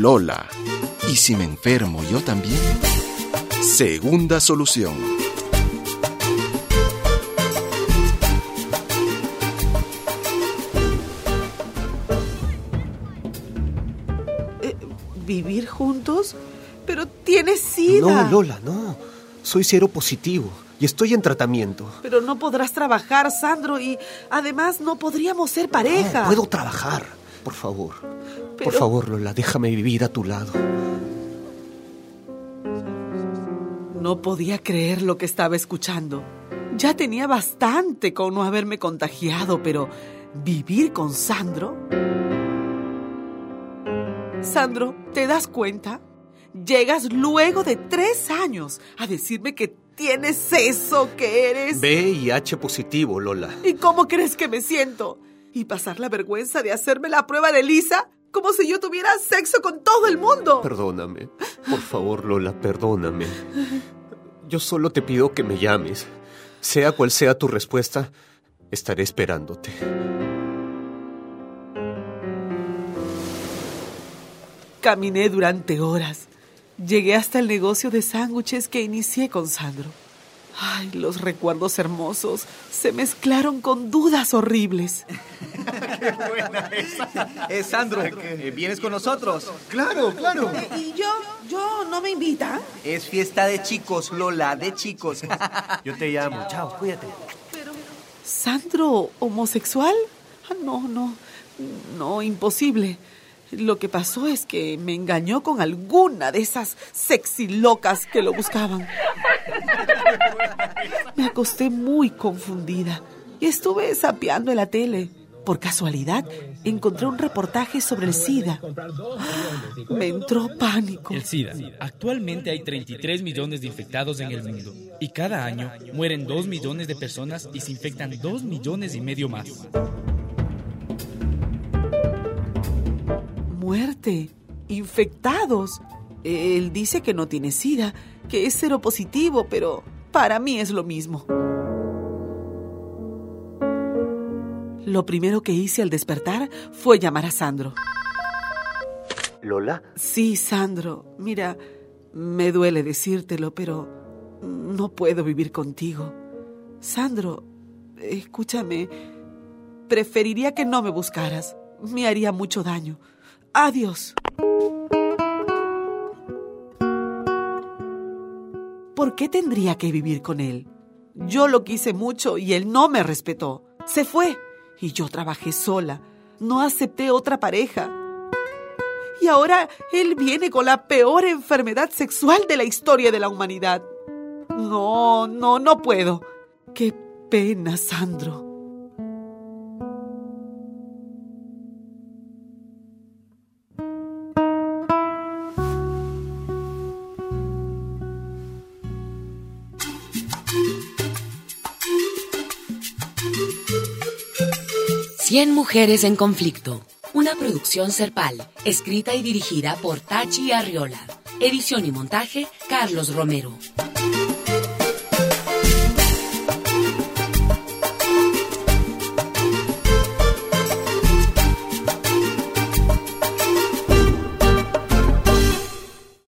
Lola. ¿Y si me enfermo yo también? Segunda solución. ¿Vivir juntos? Pero tienes SIDA. No, Lola, no. Soy seropositivo y estoy en tratamiento. Pero no podrás trabajar, Sandro, y además no podríamos ser pareja. No, puedo trabajar, por favor. Por favor, Lola, déjame vivir a tu lado. No podía creer lo que estaba escuchando. Ya tenía bastante con no haberme contagiado, pero ¿vivir con Sandro? Sandro, ¿te das cuenta? Llegas luego de 3 años a decirme que tienes eso, que eres... VIH positivo, Lola. ¿Y cómo crees que me siento? ¿Y pasar la vergüenza de hacerme la prueba de Lisa? Como si yo tuviera sexo con todo el mundo. Perdóname. Por favor, Lola, perdóname. Yo solo te pido que me llames. Sea cual sea tu respuesta, estaré esperándote. Caminé durante horas. Llegué hasta el negocio de sándwiches que inicié con Sandro. Ay, los recuerdos hermosos se mezclaron con dudas horribles. ¡Qué buena esa! Sandro, ¿vienes con nosotros? Claro, claro. ¿Y yo no me invita? Es fiesta de chicos, Lola, de chicos. Yo te llamo. Chao, cuídate. Pero... ¿Sandro homosexual? No, imposible. Lo que pasó es que me engañó con alguna de esas sexy locas que lo buscaban. Me acosté muy confundida y estuve zapeando en la tele. Por casualidad, encontré un reportaje sobre el SIDA. Me entró pánico. El SIDA. Actualmente hay 33 millones de infectados en el mundo. Y cada año mueren 2 millones de personas y se infectan 2,5 millones más. Muerte, infectados. Él dice que no tiene SIDA, que es seropositivo, pero para mí es lo mismo. Lo primero que hice al despertar fue llamar a Sandro. ¿Lola? Sí, Sandro. Mira, me duele decírtelo, pero no puedo vivir contigo. Sandro, escúchame. Preferiría que no me buscaras. Me haría mucho daño. Adiós. ¿Por qué tendría que vivir con él? Yo lo quise mucho y él no me respetó. Se fue y yo trabajé sola. No acepté otra pareja. Y ahora él viene con la peor enfermedad sexual de la historia de la humanidad. No puedo. Qué pena, Sandro. Cien mujeres en conflicto. Una producción Serpal, escrita y dirigida por Tachi Arriola. Edición y montaje, Carlos Romero.